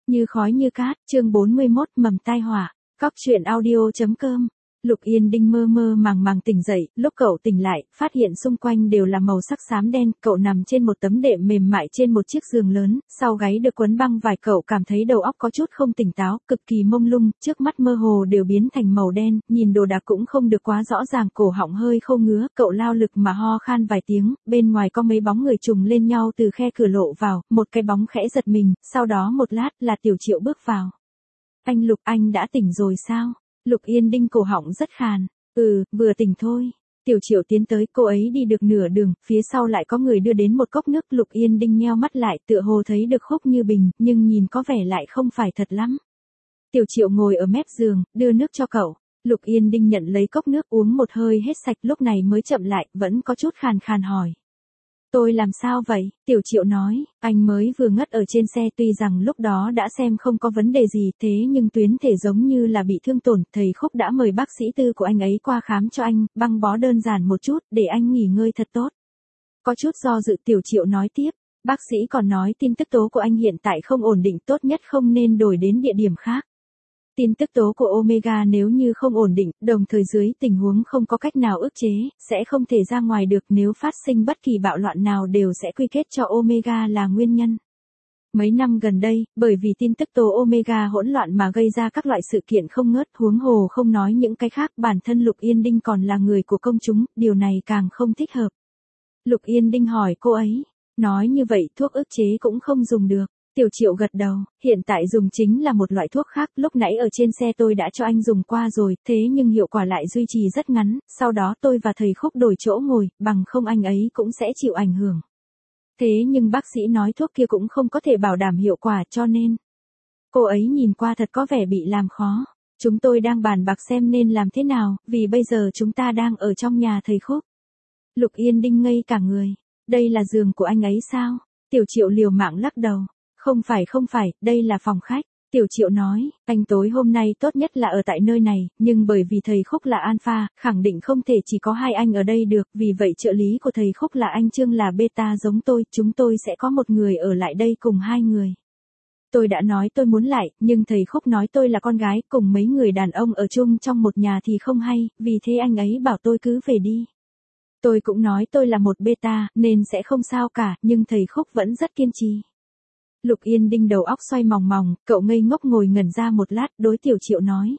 Như khói như cát, chương 41, mầm tai họa. Cóc truyện audio.com. Lục Yên Đinh mơ mơ màng màng tỉnh dậy, lúc cậu tỉnh lại, phát hiện xung quanh đều là màu sắc xám đen, cậu nằm trên một tấm đệm mềm mại trên một chiếc giường lớn, sau gáy được quấn băng vải, cậu cảm thấy đầu óc có chút không tỉnh táo, cực kỳ mông lung, trước mắt mơ hồ đều biến thành màu đen, nhìn đồ đạc cũng không được quá rõ ràng, cổ họng hơi khô ngứa, cậu lao lực mà ho khan vài tiếng, bên ngoài có mấy bóng người trùng lên nhau từ khe cửa lộ vào, một cái bóng khẽ giật mình, sau đó một lát là Tiểu Triệu bước vào. Anh Lục, anh đã tỉnh rồi sao? Lục Yên Đinh cổ họng rất khàn. Vừa tỉnh thôi. Tiểu Triệu tiến tới, cô ấy đi được nửa đường, phía sau lại có người đưa đến một cốc nước. Lục Yên Đinh nheo mắt lại, tựa hồ thấy được Khúc Như Bình, nhưng nhìn có vẻ lại không phải thật lắm. Tiểu Triệu ngồi ở mép giường, đưa nước cho cậu. Lục Yên Đinh nhận lấy cốc nước uống một hơi hết sạch, lúc này mới chậm lại, vẫn có chút khàn khàn hỏi. Tôi làm sao vậy? Tiểu Triệu nói, anh mới vừa ngất ở trên xe, tuy rằng lúc đó đã xem không có vấn đề gì, thế nhưng tuyến thể giống như là bị thương tổn, thầy Khúc đã mời bác sĩ tư của anh ấy qua khám cho anh, băng bó đơn giản một chút, để anh nghỉ ngơi thật tốt. Có chút do dự, Tiểu Triệu nói tiếp, bác sĩ còn nói tin tức tố của anh hiện tại không ổn định, tốt nhất không nên đổi đến địa điểm khác. Tin tức tố của Omega nếu như không ổn định, đồng thời dưới tình huống không có cách nào ức chế, sẽ không thể ra ngoài được, nếu phát sinh bất kỳ bạo loạn nào đều sẽ quy kết cho Omega là nguyên nhân. Mấy năm gần đây, bởi vì tin tức tố Omega hỗn loạn mà gây ra các loại sự kiện không ngớt, huống hồ không nói những cái khác, bản thân Lục Yên Đinh còn là người của công chúng, điều này càng không thích hợp. Lục Yên Đinh hỏi cô ấy, nói như vậy thuốc ức chế cũng không dùng được. Tiểu Triệu gật đầu, hiện tại dùng chính là một loại thuốc khác, lúc nãy ở trên xe tôi đã cho anh dùng qua rồi, thế nhưng hiệu quả lại duy trì rất ngắn, sau đó tôi và thầy Khúc đổi chỗ ngồi, bằng không anh ấy cũng sẽ chịu ảnh hưởng. Thế nhưng bác sĩ nói thuốc kia cũng không có thể bảo đảm hiệu quả, cho nên cô ấy nhìn qua thật có vẻ bị làm khó. Chúng tôi đang bàn bạc xem nên làm thế nào, vì bây giờ chúng ta đang ở trong nhà thầy Khúc. Lục Yên Đinh ngây cả người, đây là giường của anh ấy sao? Tiểu Triệu liều mạng lắc đầu. Không phải, đây là phòng khách. Tiểu Triệu nói, anh tối hôm nay tốt nhất là ở tại nơi này, nhưng bởi vì thầy Khúc là alpha, khẳng định không thể chỉ có hai anh ở đây được, vì vậy trợ lý của thầy Khúc là anh Trương là beta giống tôi, chúng tôi sẽ có một người ở lại đây cùng hai người. Tôi đã nói tôi muốn lại, nhưng thầy Khúc nói tôi là con gái, cùng mấy người đàn ông ở chung trong một nhà thì không hay, vì thế anh ấy bảo tôi cứ về đi. Tôi cũng nói tôi là một beta, nên sẽ không sao cả, nhưng thầy Khúc vẫn rất kiên trì. Lục Yên Đinh đầu óc xoay mòng mòng, cậu ngây ngốc ngồi ngẩn ra một lát, đối Tiểu Triệu nói.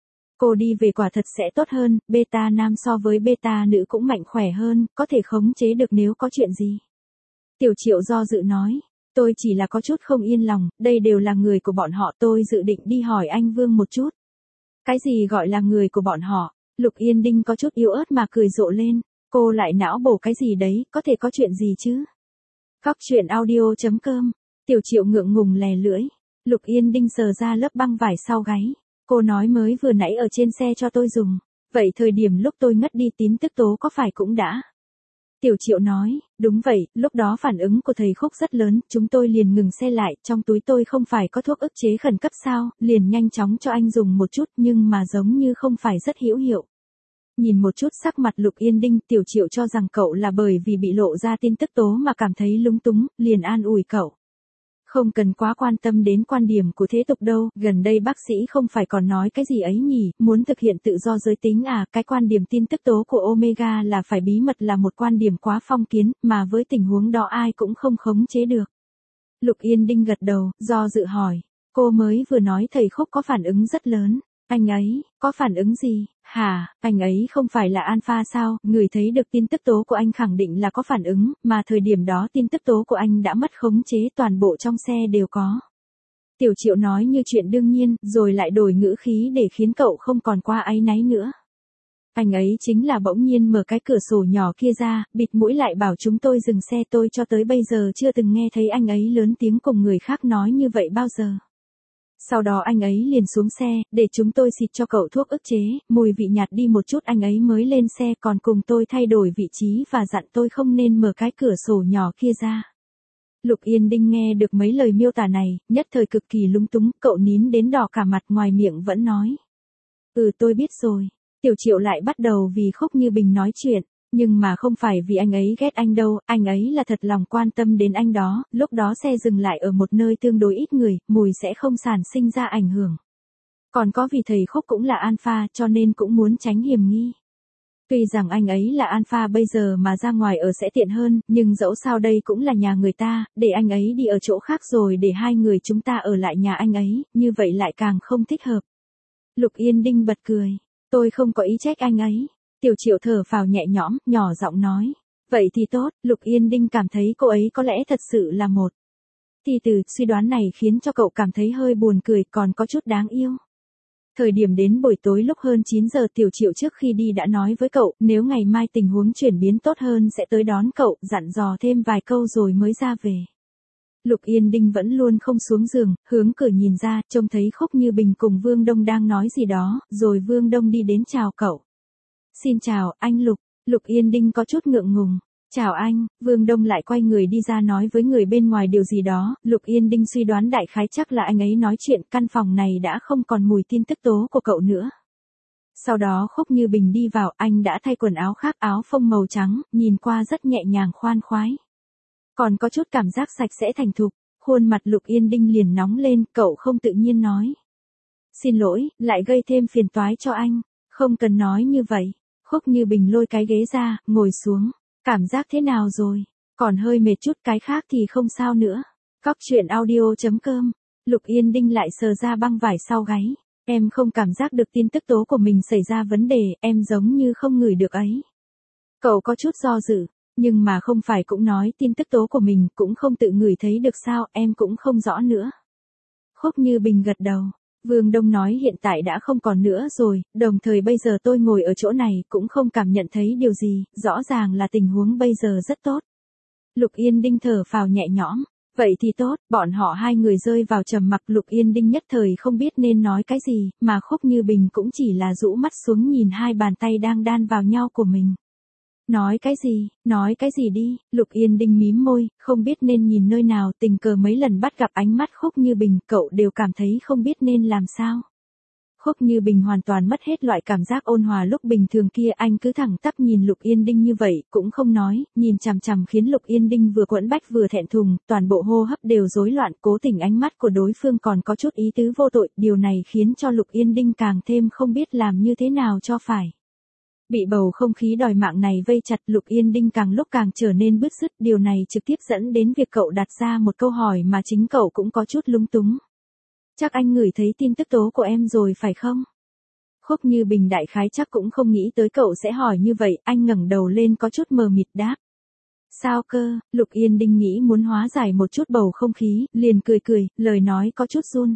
Cô đi về quả thật sẽ tốt hơn, beta nam so với beta nữ cũng mạnh khỏe hơn, có thể khống chế được nếu có chuyện gì. Tiểu Triệu do dự nói, tôi chỉ là có chút không yên lòng, đây đều là người của bọn họ, tôi dự định đi hỏi anh Vương một chút. Cái gì gọi là người của bọn họ? Lục Yên Đinh có chút yếu ớt mà cười rộ lên, cô lại não bổ cái gì đấy, có thể có chuyện gì chứ? Cóc truyện audio.com. Tiểu Triệu ngượng ngùng lè lưỡi. Lục Yên Đinh sờ ra lớp băng vải sau gáy. Cô nói mới vừa nãy ở trên xe cho tôi dùng. Vậy thời điểm lúc tôi ngất đi tin tức tố có phải cũng đã? Tiểu Triệu nói, đúng vậy, lúc đó phản ứng của thầy Khúc rất lớn, chúng tôi liền ngừng xe lại, trong túi tôi không phải có thuốc ức chế khẩn cấp sao, liền nhanh chóng cho anh dùng một chút nhưng mà giống như không phải rất hữu hiệu. Nhìn một chút sắc mặt Lục Yên Đinh, Tiểu Triệu cho rằng cậu là bởi vì bị lộ ra tin tức tố mà cảm thấy lúng túng, liền an ủi cậu. Không cần quá quan tâm đến quan điểm của thế tục đâu, gần đây bác sĩ không phải còn nói cái gì ấy nhỉ, muốn thực hiện tự do giới tính à, cái quan điểm tin tức tố của Omega là phải bí mật là một quan điểm quá phong kiến, mà với tình huống đó ai cũng không khống chế được. Lục Yên Đinh gật đầu, do dự hỏi, cô mới vừa nói thầy Khúc có phản ứng rất lớn, anh ấy, có phản ứng gì, hả, anh ấy không phải là alpha sao, người thấy được tin tức tố của anh khẳng định là có phản ứng, mà thời điểm đó tin tức tố của anh đã mất khống chế, toàn bộ trong xe đều có. Tiểu Triệu nói như chuyện đương nhiên, rồi lại đổi ngữ khí để khiến cậu không còn qua áy náy nữa. Anh ấy chính là bỗng nhiên mở cái cửa sổ nhỏ kia ra, bịt mũi lại bảo chúng tôi dừng xe, tôi cho tới bây giờ chưa từng nghe thấy anh ấy lớn tiếng cùng người khác nói như vậy bao giờ. Sau đó anh ấy liền xuống xe, để chúng tôi xịt cho cậu thuốc ức chế, mùi vị nhạt đi một chút anh ấy mới lên xe còn cùng tôi thay đổi vị trí và dặn tôi không nên mở cái cửa sổ nhỏ kia ra. Lục Yên Đinh nghe được mấy lời miêu tả này, nhất thời cực kỳ lung túng, cậu nín đến đỏ cả mặt ngoài miệng vẫn nói. Tôi biết rồi. Tiểu Triệu lại bắt đầu vì Khúc Như Bình nói chuyện. Nhưng mà không phải vì anh ấy ghét anh đâu, anh ấy là thật lòng quan tâm đến anh đó, lúc đó xe dừng lại ở một nơi tương đối ít người, mùi sẽ không sản sinh ra ảnh hưởng. Còn có vì thầy Khúc cũng là alpha cho nên cũng muốn tránh hiểm nghi. Tuy rằng anh ấy là alpha bây giờ mà ra ngoài ở sẽ tiện hơn, nhưng dẫu sao đây cũng là nhà người ta, để anh ấy đi ở chỗ khác rồi để hai người chúng ta ở lại nhà anh ấy, như vậy lại càng không thích hợp. Lục Yên Đinh bật cười. Tôi không có ý trách anh ấy. Tiểu Triệu thở phào nhẹ nhõm, nhỏ giọng nói. Vậy thì tốt, Lục Yên Đinh cảm thấy cô ấy có lẽ thật sự là một. Thì từ suy đoán này khiến cho cậu cảm thấy hơi buồn cười còn có chút đáng yêu. Thời điểm đến buổi tối lúc hơn 9 giờ Tiểu Triệu trước khi đi đã nói với cậu nếu ngày mai tình huống chuyển biến tốt hơn sẽ tới đón cậu, dặn dò thêm vài câu rồi mới ra về. Lục Yên Đinh vẫn luôn không xuống giường, hướng cửa nhìn ra, trông thấy Khúc Như Bình cùng Vương Đông đang nói gì đó, rồi Vương Đông đi đến chào cậu. Xin chào, anh Lục. Lục Yên Đinh có chút ngượng ngùng. Chào anh, Vương Đông lại quay người đi ra nói với người bên ngoài điều gì đó, Lục Yên Đinh suy đoán đại khái chắc là anh ấy nói chuyện, căn phòng này đã không còn mùi tin tức tố của cậu nữa. Sau đó Khúc Như Bình đi vào, anh đã thay quần áo khác, áo phông màu trắng, nhìn qua rất nhẹ nhàng khoan khoái. Còn có chút cảm giác sạch sẽ thành thục, khuôn mặt Lục Yên Đinh liền nóng lên, cậu không tự nhiên nói. Xin lỗi, lại gây thêm phiền toái cho anh, không cần nói như vậy. Khúc Như Bình lôi cái ghế ra, ngồi xuống. Cảm giác thế nào rồi? Còn hơi mệt chút, cái khác thì không sao nữa. Cóc truyện audio.com. Lục Yên Đinh lại sờ ra băng vải sau gáy. Em không cảm giác được tin tức tố của mình xảy ra vấn đề, em giống như không ngửi được ấy. Cậu có chút do dự, nhưng mà không phải cũng nói tin tức tố của mình cũng không tự ngửi thấy được sao, em cũng không rõ nữa. Khúc Như Bình gật đầu. Vương Đông nói hiện tại đã không còn nữa rồi, đồng thời bây giờ tôi ngồi ở chỗ này cũng không cảm nhận thấy điều gì, rõ ràng là tình huống bây giờ rất tốt. Lục Yên Đinh thở phào nhẹ nhõm, vậy thì tốt, bọn họ hai người rơi vào trầm mặc. Lục Yên Đinh nhất thời không biết nên nói cái gì, mà Khúc Như Bình cũng chỉ là rũ mắt xuống nhìn hai bàn tay đang đan vào nhau của mình. Nói cái gì đi, Lục Yên Đinh mím môi, không biết nên nhìn nơi nào, tình cờ mấy lần bắt gặp ánh mắt Khúc Như Bình, cậu đều cảm thấy không biết nên làm sao. Khúc Như Bình hoàn toàn mất hết loại cảm giác ôn hòa lúc bình thường kia, anh cứ thẳng tắp nhìn Lục Yên Đinh như vậy, cũng không nói, nhìn chằm chằm khiến Lục Yên Đinh vừa quẫn bách vừa thẹn thùng, toàn bộ hô hấp đều rối loạn, cố tình ánh mắt của đối phương còn có chút ý tứ vô tội, điều này khiến cho Lục Yên Đinh càng thêm không biết làm như thế nào cho phải. Bị bầu không khí đòi mạng này vây chặt, Lục Yên Đinh càng lúc càng trở nên bứt rứt, điều này trực tiếp dẫn đến việc cậu đặt ra một câu hỏi mà chính cậu cũng có chút lúng túng. Chắc anh ngửi thấy tin tức tố của em rồi phải không? Khúc Như Bình đại khái chắc cũng không nghĩ tới cậu sẽ hỏi như vậy, anh ngẩng đầu lên có chút mờ mịt đáp. Sao cơ? Lục Yên Đinh nghĩ muốn hóa giải một chút bầu không khí, liền cười, lời nói có chút run.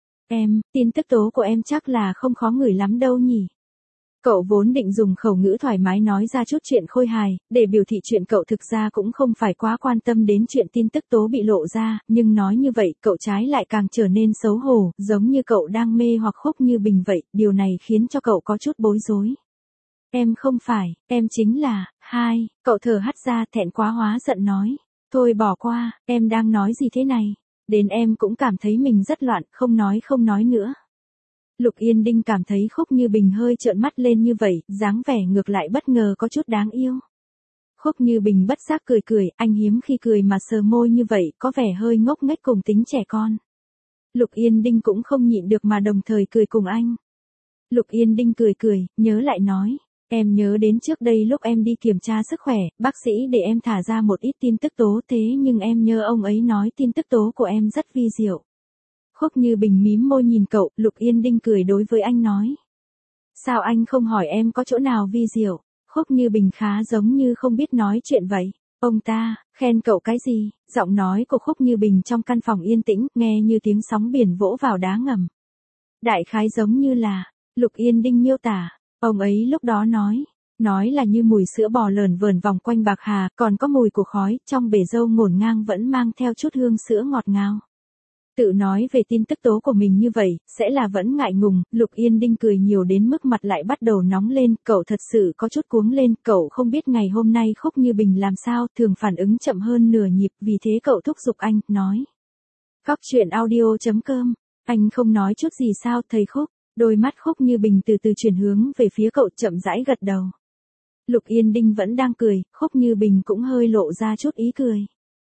Tin tức tố của em chắc là không khó ngửi lắm đâu nhỉ? Cậu vốn định dùng khẩu ngữ thoải mái nói ra chút chuyện khôi hài, để biểu thị chuyện cậu thực ra cũng không phải quá quan tâm đến chuyện tin tức tố bị lộ ra, nhưng nói như vậy cậu trái lại càng trở nên xấu hổ, giống như cậu đang mê hoặc Khúc Như Bình vậy, điều này khiến cho cậu có chút bối rối. Em không phải, em chính là, cậu thở hắt ra thẹn quá hóa giận nói. Thôi bỏ qua, em đang nói gì thế này? Đến em cũng cảm thấy mình rất loạn, không nói nữa. Lục Yên Đinh cảm thấy Khúc Như Bình hơi trợn mắt lên như vậy, dáng vẻ ngược lại bất ngờ có chút đáng yêu. Khúc Như Bình bất giác cười, anh hiếm khi cười mà sờ môi như vậy, có vẻ hơi ngốc nghếch cùng tính trẻ con. Lục Yên Đinh cũng không nhịn được mà đồng thời cười cùng anh. Lục Yên Đinh cười, nhớ lại nói, em nhớ đến trước đây lúc em đi kiểm tra sức khỏe, bác sĩ để em thả ra một ít tin tức tố, thế nhưng em nhớ ông ấy nói tin tức tố của em rất vi diệu. Khúc Như Bình mím môi nhìn cậu, Lục Yên Đinh cười đối với anh nói. Sao anh không hỏi em có chỗ nào vi diệu? Khúc Như Bình khá giống như không biết nói chuyện vậy. Ông ta, khen cậu cái gì? Giọng nói của Khúc Như Bình trong căn phòng yên tĩnh, nghe như tiếng sóng biển vỗ vào đá ngầm. Đại khái giống như là, Lục Yên Đinh miêu tả, ông ấy lúc đó nói là như mùi sữa bò lờn vờn vòng quanh bạc hà, còn có mùi của khói, trong bể dâu ngổn ngang vẫn mang theo chút hương sữa ngọt ngào. Tự nói về tin tức tố của mình như vậy, sẽ là vẫn ngại ngùng. Lục Yên Đinh cười nhiều đến mức mặt lại bắt đầu nóng lên, cậu thật sự có chút cuống lên, cậu không biết ngày hôm nay Khúc Như Bình làm sao, thường phản ứng chậm hơn nửa nhịp, vì thế cậu thúc giục anh, nói. Cóc truyện audio.com, anh không nói chút gì sao thầy Khúc, đôi mắt Khúc Như Bình từ từ chuyển hướng về phía cậu chậm rãi gật đầu. Lục Yên Đinh vẫn đang cười, Khúc Như Bình cũng hơi lộ ra chút ý cười.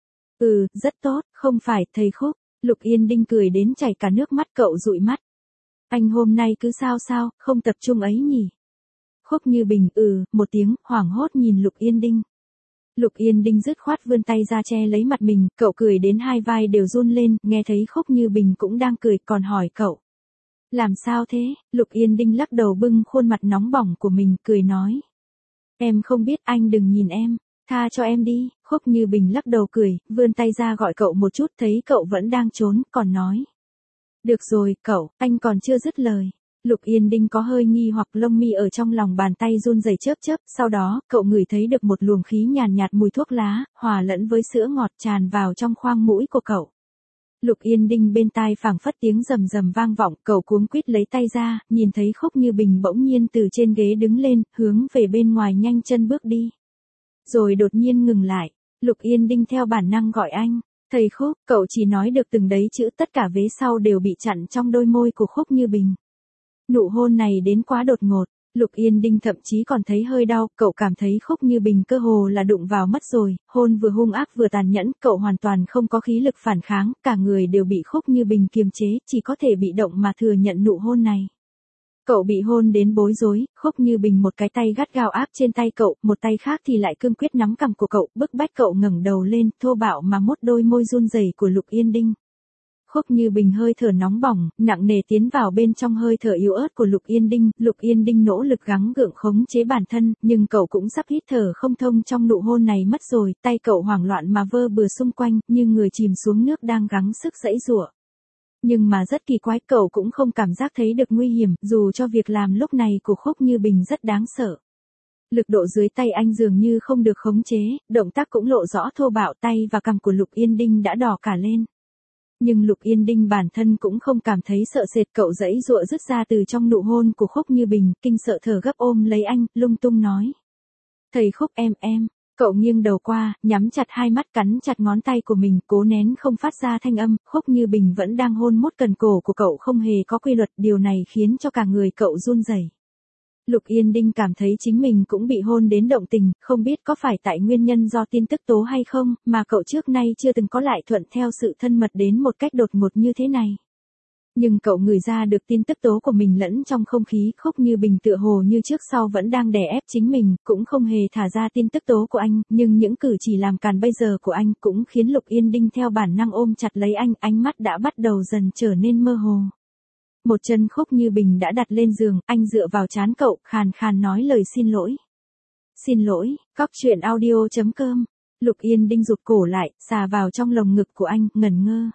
Rất tốt, không phải, thầy Khúc. Lục Yên Đinh cười đến chảy cả nước mắt, cậu dụi mắt. Anh hôm nay cứ sao, không tập trung ấy nhỉ? Khúc Như Bình một tiếng, hoảng hốt nhìn Lục Yên Đinh. Lục Yên Đinh dứt khoát vươn tay ra che lấy mặt mình, cậu cười đến hai vai đều run lên, nghe thấy Khúc Như Bình cũng đang cười, còn hỏi cậu. Làm sao thế? Lục Yên Đinh lắc đầu bưng khuôn mặt nóng bỏng của mình, cười nói. Em không biết, anh đừng nhìn em, tha cho em đi. Khúc Như Bình lắc đầu cười, vươn tay ra gọi cậu một chút, thấy cậu vẫn đang trốn, còn nói. Được rồi, cậu, anh còn chưa dứt lời. Lục Yên Đinh có hơi nghi hoặc, lông mi ở trong lòng bàn tay run rẩy chớp chớp, sau đó, cậu ngửi thấy được một luồng khí nhàn nhạt mùi thuốc lá, hòa lẫn với sữa ngọt tràn vào trong khoang mũi của cậu. Lục Yên Đinh bên tai phảng phất tiếng rầm rầm vang vọng, cậu cuống quýt lấy tay ra, nhìn thấy Khúc Như Bình bỗng nhiên từ trên ghế đứng lên, hướng về bên ngoài nhanh chân bước đi. Rồi đột nhiên ngừng lại, Lục Yên Đinh theo bản năng gọi anh. Thầy Khúc, cậu chỉ nói được từng đấy chữ, tất cả vế sau đều bị chặn trong đôi môi của Khúc Như Bình. Nụ hôn này đến quá đột ngột, Lục Yên Đinh thậm chí còn thấy hơi đau, cậu cảm thấy Khúc Như Bình cơ hồ là đụng vào mất rồi, hôn vừa hung ác vừa tàn nhẫn, cậu hoàn toàn không có khí lực phản kháng, cả người đều bị Khúc Như Bình kiềm chế, chỉ có thể bị động mà thừa nhận nụ hôn này. Cậu bị hôn đến bối rối, Khúc Như Bình một cái tay gắt gao áp trên tay cậu, một tay khác thì lại cương quyết nắm cằm của cậu, bức bách cậu ngẩng đầu lên, thô bạo mà mút đôi môi run rẩy của Lục Yên Đinh. Khúc Như Bình hơi thở nóng bỏng, nặng nề tiến vào bên trong hơi thở yếu ớt của Lục Yên Đinh nỗ lực gắng gượng khống chế bản thân, nhưng cậu cũng sắp hít thở không thông trong nụ hôn này mất rồi, tay cậu hoảng loạn mà vơ bừa xung quanh, như người chìm xuống nước đang gắng sức giãy giụa. Nhưng mà rất kỳ quái, cậu cũng không cảm giác thấy được nguy hiểm, dù cho việc làm lúc này của Khúc Như Bình rất đáng sợ. Lực độ dưới tay anh dường như không được khống chế, động tác cũng lộ rõ thô bạo, tay và cằm của Lục Yên Đinh đã đỏ cả lên. Nhưng Lục Yên Đinh bản thân cũng không cảm thấy sợ sệt, cậu giãy giụa rứt ra từ trong nụ hôn của Khúc Như Bình, kinh sợ thở gấp ôm lấy anh, lung tung nói. Thầy Khúc em. Cậu nghiêng đầu qua, nhắm chặt hai mắt, cắn chặt ngón tay của mình, cố nén không phát ra thanh âm. Khúc Như Bình vẫn đang hôn mút cần cổ của cậu không hề có quy luật, điều này khiến cho cả người cậu run rẩy. Lục Yên Đinh cảm thấy chính mình cũng bị hôn đến động tình, không biết có phải tại nguyên nhân do tin tức tố hay không, mà cậu trước nay chưa từng có lại thuận theo sự thân mật đến một cách đột ngột như thế này. Nhưng cậu ngửi ra được tin tức tố của mình lẫn trong không khí, Khúc Như Bình tựa hồ như trước sau vẫn đang đè ép chính mình, cũng không hề thả ra tin tức tố của anh, nhưng những cử chỉ làm càn bây giờ của anh cũng khiến Lục Yên Đinh theo bản năng ôm chặt lấy anh, ánh mắt đã bắt đầu dần trở nên mơ hồ. Một chân Khúc Như Bình đã đặt lên giường, anh dựa vào trán cậu, khàn khàn nói lời xin lỗi. Xin lỗi, Cóc Truyện Audio.com. Lục Yên Đinh rụt cổ lại, xà vào trong lồng ngực của anh, ngẩn ngơ.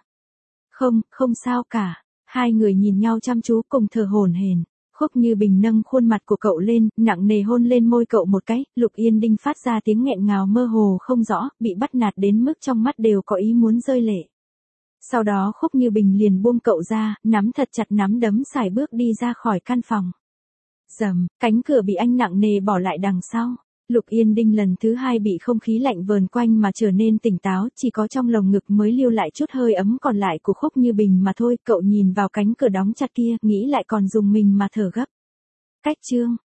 Không sao cả. Hai người nhìn nhau chăm chú cùng thở hổn hển. Khúc Như Bình nâng khuôn mặt của cậu lên, nặng nề hôn lên môi cậu một cái, Lục Yên Đinh phát ra tiếng nghẹn ngào mơ hồ không rõ, bị bắt nạt đến mức trong mắt đều có ý muốn rơi lệ. Sau đó Khúc Như Bình liền buông cậu ra, nắm thật chặt nắm đấm, sải bước đi ra khỏi căn phòng. Rầm, cánh cửa bị anh nặng nề bỏ lại đằng sau. Lục Yên Đinh lần thứ hai bị không khí lạnh vờn quanh mà trở nên tỉnh táo, chỉ có trong lồng ngực mới lưu lại chút hơi ấm còn lại của Khúc Như Bình mà thôi. Cậu nhìn vào cánh cửa đóng chặt kia, nghĩ lại còn dùng mình mà thở gấp. Cách chương